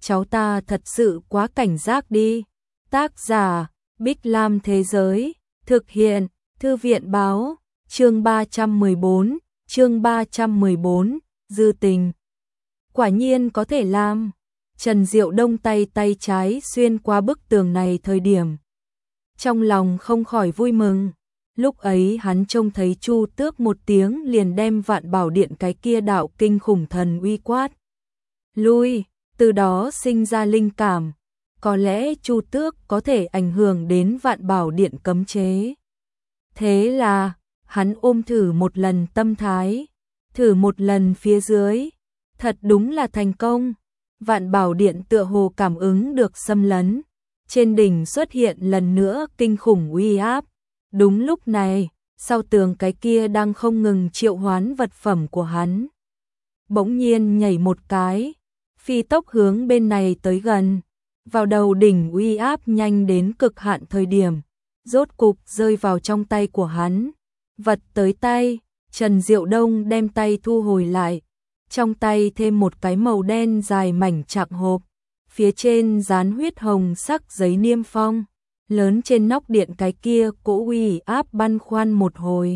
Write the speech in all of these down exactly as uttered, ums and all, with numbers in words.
cháu ta thật sự quá cảnh giác đi. Tác giả, Bích Lam Thế Giới, thực hiện, Thư viện Báo, chương ba trăm mười bốn, chương ba trăm mười bốn, dư tình. Quả nhiên có thể làm. Trần Diệu Đông tay tay trái xuyên qua bức tường này thời điểm. Trong lòng không khỏi vui mừng. Lúc ấy hắn trông thấy Chu Tước một tiếng liền đem Vạn Bảo Điện cái kia đạo kinh khủng thần uy quát lui, từ đó sinh ra linh cảm. Có lẽ Chu Tước có thể ảnh hưởng đến Vạn Bảo Điện cấm chế. Thế là, hắn ôm thử một lần tâm thái, thử một lần phía dưới. Thật đúng là thành công. Vạn Bảo Điện tựa hồ cảm ứng được xâm lấn. Trên đỉnh xuất hiện lần nữa kinh khủng uy áp. Đúng lúc này, sau tường cái kia đang không ngừng triệu hoán vật phẩm của hắn. Bỗng nhiên nhảy một cái, phi tốc hướng bên này tới gần. Vào đầu đỉnh uy áp nhanh đến cực hạn thời điểm, rốt cục rơi vào trong tay của hắn. Vật tới tay, Trần Diệu Đông đem tay thu hồi lại. Trong tay thêm một cái màu đen dài mảnh chạc hộp, phía trên dán huyết hồng sắc giấy niêm phong. Lớn trên nóc điện cái kia cỗ uy áp băn khoăn một hồi.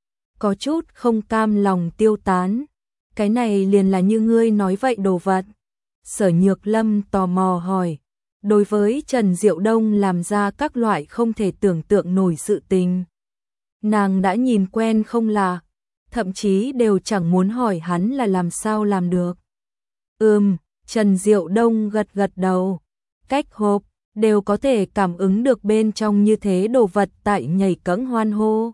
Có chút không cam lòng tiêu tán. Cái này liền là như ngươi nói vậy đồ vật. Sở Nhược Lâm tò mò hỏi. Đối với Trần Diệu Đông làm ra các loại không thể tưởng tượng nổi sự tình. Nàng đã nhìn quen không là, thậm chí đều chẳng muốn hỏi hắn là làm sao làm được. Ừm, Trần Diệu Đông gật gật đầu. Cách hộp, đều có thể cảm ứng được bên trong như thế đồ vật tại nhảy cẫng hoan hô.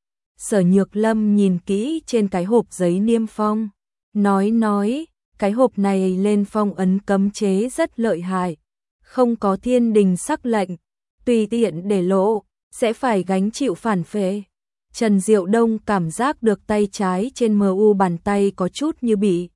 Sở Nhược Lâm nhìn kỹ trên cái hộp giấy niêm phong, nói nói, cái hộp này lên phong ấn cấm chế rất lợi hại, không có thiên đình sắc lệnh, tùy tiện để lộ, sẽ phải gánh chịu phản phệ. Trần Diệu Đông cảm giác được tay trái trên mờ u bàn tay có chút như bị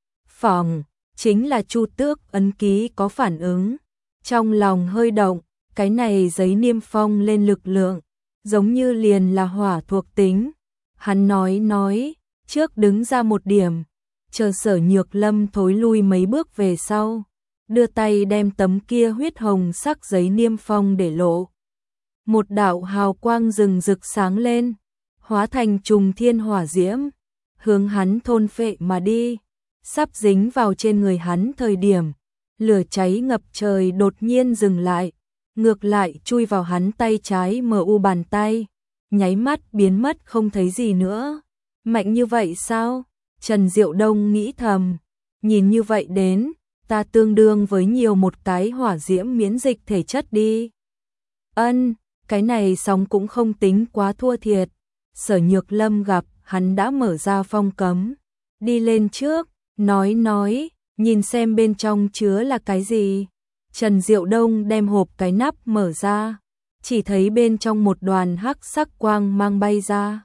phỏng, chính là Chu Tước ấn ký có phản ứng. Trong lòng hơi động, cái này giấy niêm phong lên lực lượng, giống như liền là hỏa thuộc tính. Hắn nói nói, trước đứng ra một điểm, chờ Sở Nhược Lâm thối lui mấy bước về sau, đưa tay đem tấm kia huyết hồng sắc giấy niêm phong để lộ. Một đạo hào quang rừng rực sáng lên, hóa thành trùng thiên hỏa diễm, hướng hắn thôn phệ mà đi, sắp dính vào trên người hắn thời điểm. Lửa cháy ngập trời đột nhiên dừng lại, ngược lại chui vào hắn tay trái mờ u bàn tay, nháy mắt biến mất không thấy gì nữa. Mạnh như vậy sao? Trần Diệu Đông nghĩ thầm, nhìn như vậy đến, ta tương đương với nhiều một cái hỏa diễm miễn dịch thể chất đi. Ân, cái này xong cũng không tính quá thua thiệt. Sở Nhược Lâm gặp hắn đã mở ra phong cấm, đi lên trước, nói nói, nhìn xem bên trong chứa là cái gì. Trần Diệu Đông đem hộp cái nắp mở ra, chỉ thấy bên trong một đoàn hắc sắc quang mang bay ra,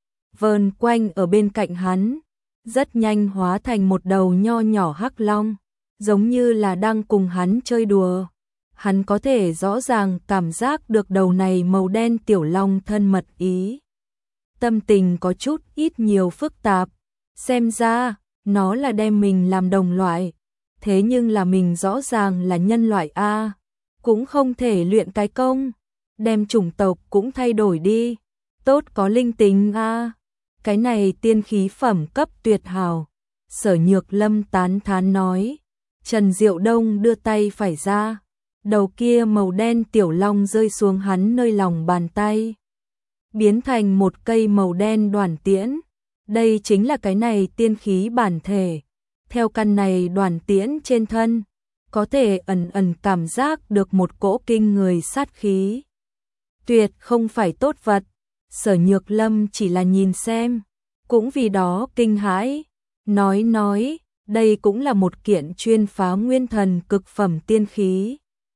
vờn quanh ở bên cạnh hắn, rất nhanh hóa thành một đầu nho nhỏ hắc long, giống như là đang cùng hắn chơi đùa. Hắn có thể rõ ràng cảm giác được đầu này màu đen tiểu long thân mật ý. Tâm tình có chút ít nhiều phức tạp, xem ra nó là đem mình làm đồng loại, thế nhưng là mình rõ ràng là nhân loại a, cũng không thể luyện cái công, đem chủng tộc cũng thay đổi đi, tốt có linh tính a. Cái này tiên khí phẩm cấp tuyệt hảo. Sở Nhược Lâm tán thán nói. Trần Diệu Đông đưa tay phải ra, đầu kia màu đen tiểu long rơi xuống hắn nơi lòng bàn tay, biến thành một cây màu đen đoàn tiễn. Đây chính là cái này tiên khí bản thể. Theo căn này đoàn tiễn trên thân, có thể ẩn ẩn cảm giác được một cỗ kinh người sát khí. Tuyệt không phải tốt vật. Sở Nhược Lâm chỉ là nhìn xem, cũng vì đó kinh hãi. Nói nói, đây cũng là một kiện chuyên phá nguyên thần cực phẩm tiên khí.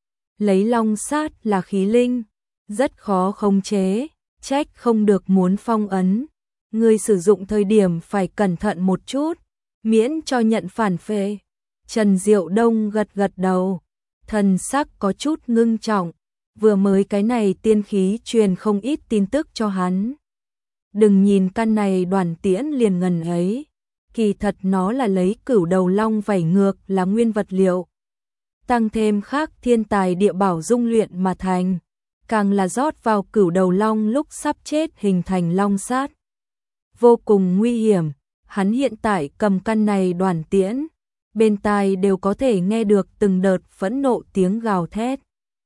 Lấy long sát là khí linh, rất khó khống chế, trách không được muốn phong ấn. Người sử dụng thời điểm phải cẩn thận một chút, miễn cho nhận phản phệ. Trần Diệu Đông gật gật đầu, thần sắc có chút ngưng trọng, vừa mới cái này tiên khí truyền không ít tin tức cho hắn. Đừng nhìn căn này đoàn tiễn liền ngần ấy, kỳ thật nó là lấy cửu đầu long vảy ngược là nguyên vật liệu. tăng thêm khác thiên tài địa bảo dung luyện mà thành, càng là rót vào cửu đầu long lúc sắp chết hình thành long sát. Vô cùng nguy hiểm, hắn hiện tại cầm căn này đoàn tiễn, bên tai đều có thể nghe được từng đợt phẫn nộ tiếng gào thét.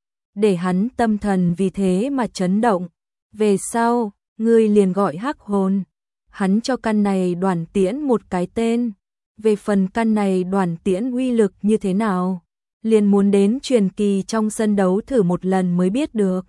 Để hắn tâm thần vì thế mà chấn động, về sau, ngươi liền gọi hắc hồn. Hắn cho căn này đoàn tiễn một cái tên, về phần căn này đoàn tiễn uy lực như thế nào, liền muốn đến truyền kỳ trong sân đấu thử một lần mới biết được.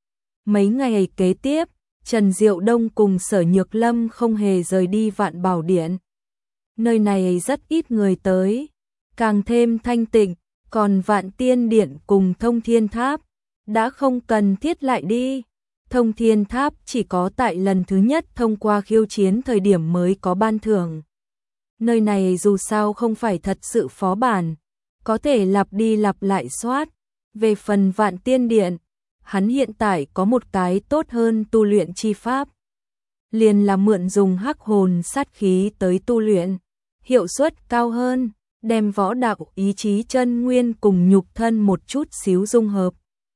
Mấy ngày kế tiếp, Trần Diệu Đông cùng Sở Nhược Lâm không hề rời đi Vạn Bảo Điện. Nơi này rất ít người tới, càng thêm thanh tịnh, còn Vạn Tiên Điện cùng Thông Thiên Tháp đã không cần thiết lại đi. Thông Thiên Tháp chỉ có tại lần thứ nhất thông qua khiêu chiến thời điểm mới có ban thưởng. Nơi này dù sao không phải thật sự phó bản, có thể lặp đi lặp lại soát. Về phần Vạn Tiên Điện, hắn hiện tại có một cái tốt hơn tu luyện chi pháp. Liền là mượn dùng hắc hồn sát khí tới tu luyện, hiệu suất cao hơn, đem võ đạo ý chí chân nguyên cùng nhục thân một chút xíu dung hợp.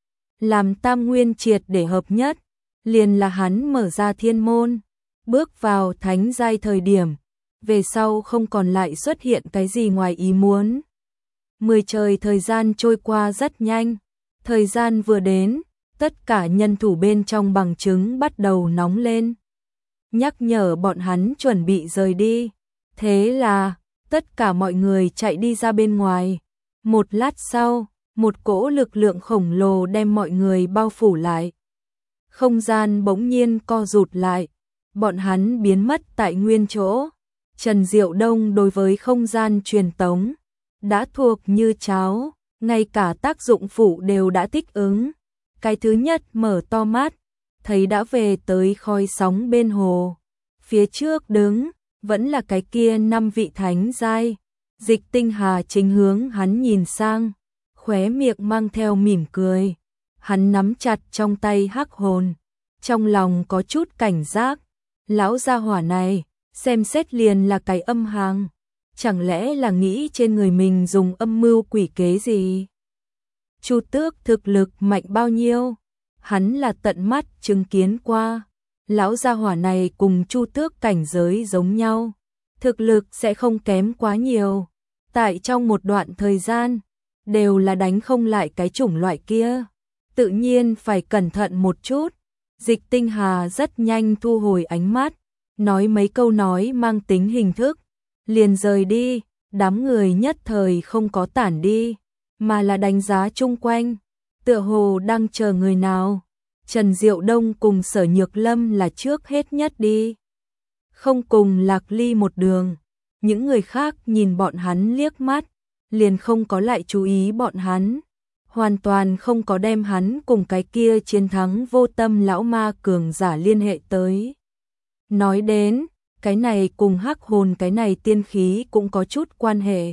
Làm tam nguyên triệt để hợp nhất, liền là hắn mở ra thiên môn, bước vào thánh giai thời điểm, về sau không còn lại xuất hiện cái gì ngoài ý muốn. Mười trời thời gian trôi qua rất nhanh, thời gian vừa đến, tất cả nhân thủ bên trong bằng chứng bắt đầu nóng lên, nhắc nhở bọn hắn chuẩn bị rời đi. Thế là, tất cả mọi người chạy đi ra bên ngoài. Một lát sau, một cỗ lực lượng khổng lồ đem mọi người bao phủ lại. Không gian bỗng nhiên co rụt lại, bọn hắn biến mất tại nguyên chỗ. Trần Diệu Đông đối với không gian truyền tống đã thuộc như cháo, ngay cả tác dụng phụ đều đã thích ứng. Cái thứ nhất mở to mắt, thấy đã về tới khói sóng bên hồ. Phía trước đứng, vẫn là cái kia năm vị thánh giai. Dịch Tinh Hà chính hướng hắn nhìn sang, khóe miệng mang theo mỉm cười. Hắn nắm chặt trong tay hắc hồn, trong lòng có chút cảnh giác. Lão gia hỏa này, xem xét liền là cái âm hàng. Chẳng lẽ là nghĩ trên người mình dùng âm mưu quỷ kế gì? Chu Tước thực lực mạnh bao nhiêu? Hắn là tận mắt chứng kiến qua. Lão gia hỏa này cùng Chu Tước cảnh giới giống nhau, thực lực sẽ không kém quá nhiều. Tại trong một đoạn thời gian, đều là đánh không lại cái chủng loại kia. Tự nhiên phải cẩn thận một chút. Dịch Tinh Hà rất nhanh thu hồi ánh mắt, nói mấy câu nói mang tính hình thức, liền rời đi. Đám người nhất thời không có tản đi, mà là đánh giá chung quanh, tựa hồ đang chờ người nào. Trần Diệu Đông cùng Sở Nhược Lâm là trước hết nhất đi, không cùng Lạc Ly một đường. Những người khác nhìn bọn hắn liếc mắt, liền không có lại chú ý bọn hắn, hoàn toàn không có đem hắn cùng cái kia chiến thắng vô tâm lão ma cường giả liên hệ tới. Nói đến, cái này cùng hắc hồn cái này tiên khí cũng có chút quan hệ.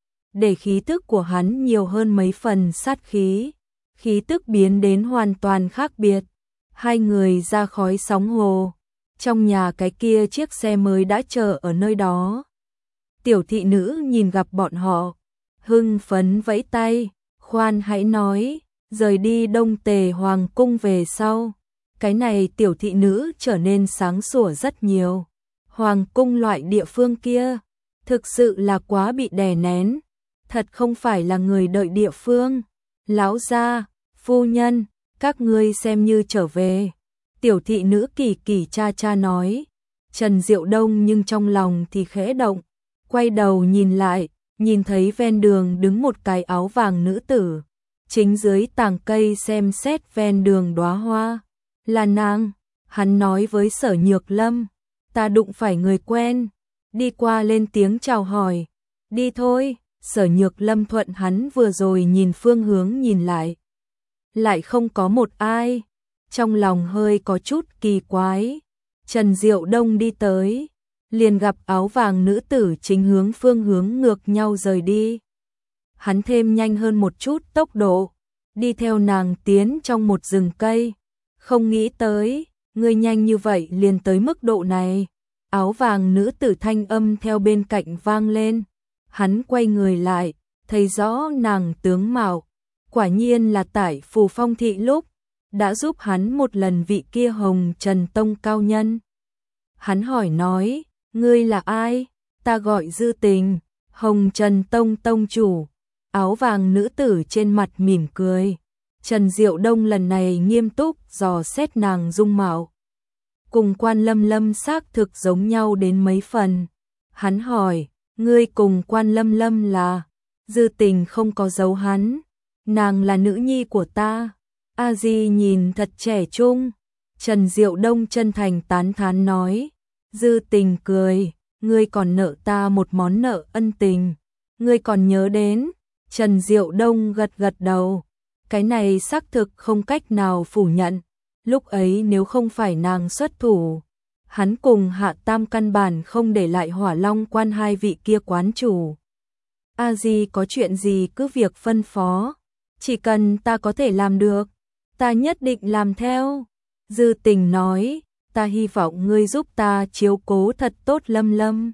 Để khí tức của hắn nhiều hơn mấy phần sát khí, khí tức biến đến hoàn toàn khác biệt. Hai người ra khói sóng hồ, trong nhà cái kia chiếc xe mới đã chờ ở nơi đó. Tiểu thị nữ nhìn gặp bọn họ, hưng phấn vẫy tay, khoan hãy nói, rời đi Đông Tề Hoàng cung về sau. Cái này tiểu thị nữ trở nên sáng sủa rất nhiều. Hoàng cung loại địa phương kia, thực sự là quá bị đè nén, thật không phải là người đợi địa phương. Lão gia, phu nhân, các ngươi xem như trở về. Tiểu thị nữ kỳ kỳ cha cha nói. Trần Diệu Đông nhưng trong lòng thì khẽ động, quay đầu nhìn lại, nhìn thấy ven đường đứng một cái áo vàng nữ tử, chính dưới tàng cây xem xét ven đường đóa hoa. Là nàng. Hắn nói với Sở Nhược Lâm, ta đụng phải người quen, đi qua lên tiếng chào hỏi. Đi thôi. Sở Nhược Lâm thuận hắn vừa rồi nhìn phương hướng nhìn lại, lại không có một ai, trong lòng hơi có chút kỳ quái. Trần Diệu Đông đi tới, liền gặp áo vàng nữ tử chính hướng phương hướng ngược nhau rời đi. Hắn thêm nhanh hơn một chút tốc độ, đi theo nàng tiến trong một rừng cây. Không nghĩ tới, ngươi nhanh như vậy liền tới mức độ này. Áo vàng nữ tử thanh âm theo bên cạnh vang lên. Hắn quay người lại, thấy rõ nàng tướng mạo, quả nhiên là tại Phù Phong thị lúc đã giúp hắn một lần vị kia Hồng Trần Tông cao nhân. Hắn hỏi nói, ngươi là ai? Ta gọi Dư Tình, Hồng Trần Tông tông chủ. Áo vàng nữ tử trên mặt mỉm cười. Trần Diệu Đông lần này nghiêm túc dò xét nàng dung mạo. Cùng Quan Lâm Lâm xác thực giống nhau đến mấy phần. Hắn hỏi, ngươi cùng Quan Lâm Lâm là? Dư Tình không có giấu hắn. Nàng là nữ nhi của ta. A Di nhìn thật trẻ trung. Trần Diệu Đông chân thành tán thán nói. Dư Tình cười, ngươi còn nợ ta một món nợ ân tình. Ngươi còn nhớ đến? Trần Diệu Đông gật gật đầu. Cái này xác thực không cách nào phủ nhận. Lúc ấy nếu không phải nàng xuất thủ, hắn cùng Hạ Tam căn bản không để lại Hỏa Long Quan hai vị kia quán chủ. A Di có chuyện gì cứ việc phân phó, chỉ cần ta có thể làm được, ta nhất định làm theo. Dư Tình nói, ta hy vọng ngươi giúp ta chiếu cố thật tốt Lâm Lâm.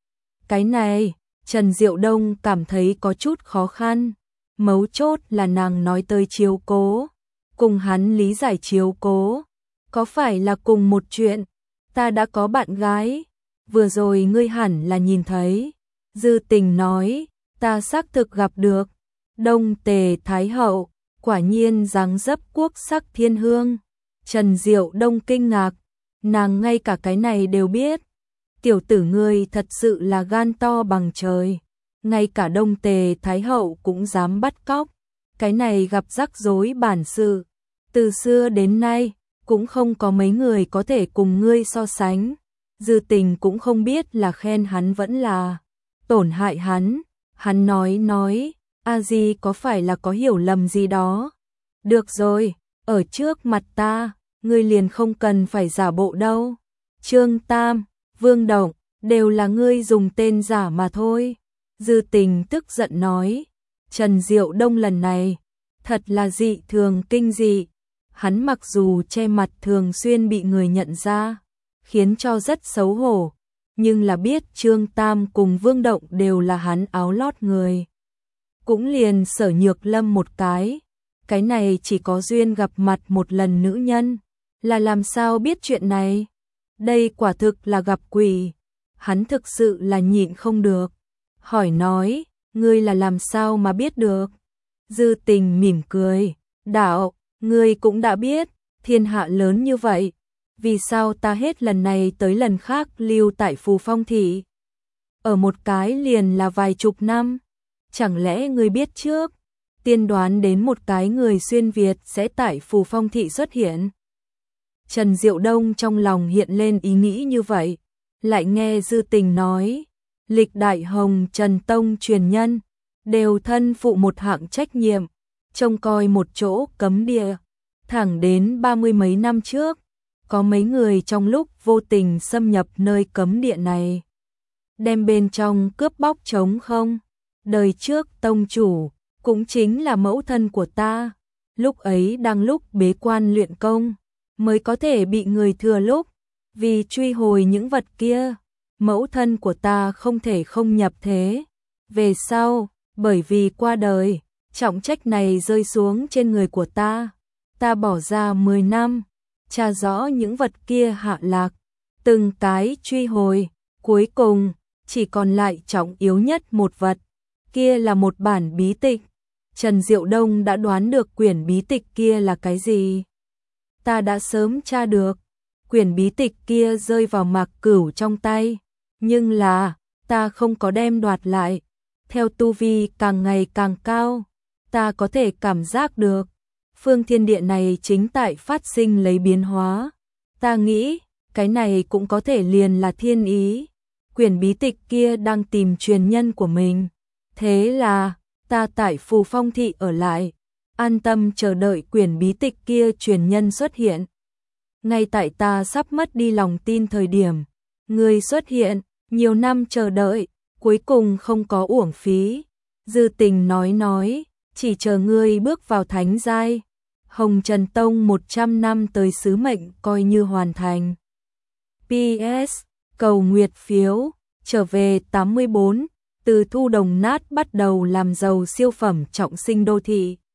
Cái này, Trần Diệu Đông cảm thấy có chút khó khăn, mấu chốt là nàng nói tới chiếu cố, cùng hắn lý giải chiếu cố, có phải là cùng một chuyện? Ta đã có bạn gái, vừa rồi ngươi hẳn là nhìn thấy. Dư Tình nói, ta xác thực gặp được. Đông Tề Thái Hậu, quả nhiên dáng dấp quốc sắc thiên hương. Trần Diệu Đông kinh ngạc, nàng ngay cả cái này đều biết. Tiểu tử ngươi thật sự là gan to bằng trời, ngay cả Đông Tề Thái Hậu cũng dám bắt cóc. Cái này gặp rắc rối bản sự, từ xưa đến nay cũng không có mấy người có thể cùng ngươi so sánh. Dư Tình cũng không biết là khen hắn vẫn là tổn hại hắn. Hắn nói nói, A Di có phải là có hiểu lầm gì đó? Được rồi, ở trước mặt ta, ngươi liền không cần phải giả bộ đâu. Trương Tam, Vương Động, đều là ngươi dùng tên giả mà thôi. Dư Tình tức giận nói, Trần Diệu Đông lần này, thật là dị thường kinh dị. Hắn mặc dù che mặt thường xuyên bị người nhận ra, khiến cho rất xấu hổ, nhưng là biết Trương Tam cùng Vương Động đều là hắn áo lót người. Cũng liền Sở Nhược Lâm một cái, cái này chỉ có duyên gặp mặt một lần nữ nhân, là làm sao biết chuyện này? Đây quả thực là gặp quỷ. Hắn thực sự là nhịn không được, hỏi nói, ngươi là làm sao mà biết được? Dư Tình mỉm cười, đạo, ngươi cũng đã biết, thiên hạ lớn như vậy, vì sao ta hết lần này tới lần khác lưu tại Phù Phong thị? Ở một cái liền là vài chục năm, chẳng lẽ ngươi biết trước, tiên đoán đến một cái người xuyên Việt sẽ tại Phù Phong thị xuất hiện? Trần Diệu Đông trong lòng hiện lên ý nghĩ như vậy, lại nghe Dư Tình nói, lịch đại Hồng Trần Tông truyền nhân, đều thân phụ một hạng trách nhiệm, trông coi một chỗ cấm địa. Thẳng đến ba mươi mấy năm trước, có mấy người trong lúc vô tình xâm nhập nơi cấm địa này, đem bên trong cướp bóc trống không. Đời trước tông chủ, cũng chính là mẫu thân của ta, lúc ấy đang lúc bế quan luyện công, mới có thể bị người thừa lúc, vì truy hồi những vật kia, mẫu thân của ta không thể không nhập thế. Về sau, bởi vì qua đời, trọng trách này rơi xuống trên người của ta, ta bỏ ra mười năm, tra rõ những vật kia hạ lạc, từng cái truy hồi, cuối cùng, chỉ còn lại trọng yếu nhất một vật, kia là một bản bí tịch. Trần Diệu Đông đã đoán được quyển bí tịch kia là cái gì. Ta đã sớm tra được, quyển bí tịch kia rơi vào Mạc Cửu trong tay, nhưng là, ta không có đem đoạt lại. Theo tu vi càng ngày càng cao, ta có thể cảm giác được, phương thiên địa này chính tại phát sinh lấy biến hóa. Ta nghĩ, cái này cũng có thể liền là thiên ý. Quyển bí tịch kia đang tìm truyền nhân của mình. Thế là, ta tại Phù Phong thị ở lại, an tâm chờ đợi quyển bí tịch kia truyền nhân xuất hiện. Ngay tại ta sắp mất đi lòng tin thời điểm, ngươi xuất hiện, nhiều năm chờ đợi, cuối cùng không có uổng phí. Dư Tình nói nói, chỉ chờ ngươi bước vào thánh giai, Hồng Trần Tông một trăm năm tới sứ mệnh coi như hoàn thành. pê ét. Cầu nguyệt phiếu, trở về tám mươi bốn, từ thu đồng nát bắt đầu làm giàu siêu phẩm trọng sinh đô thị.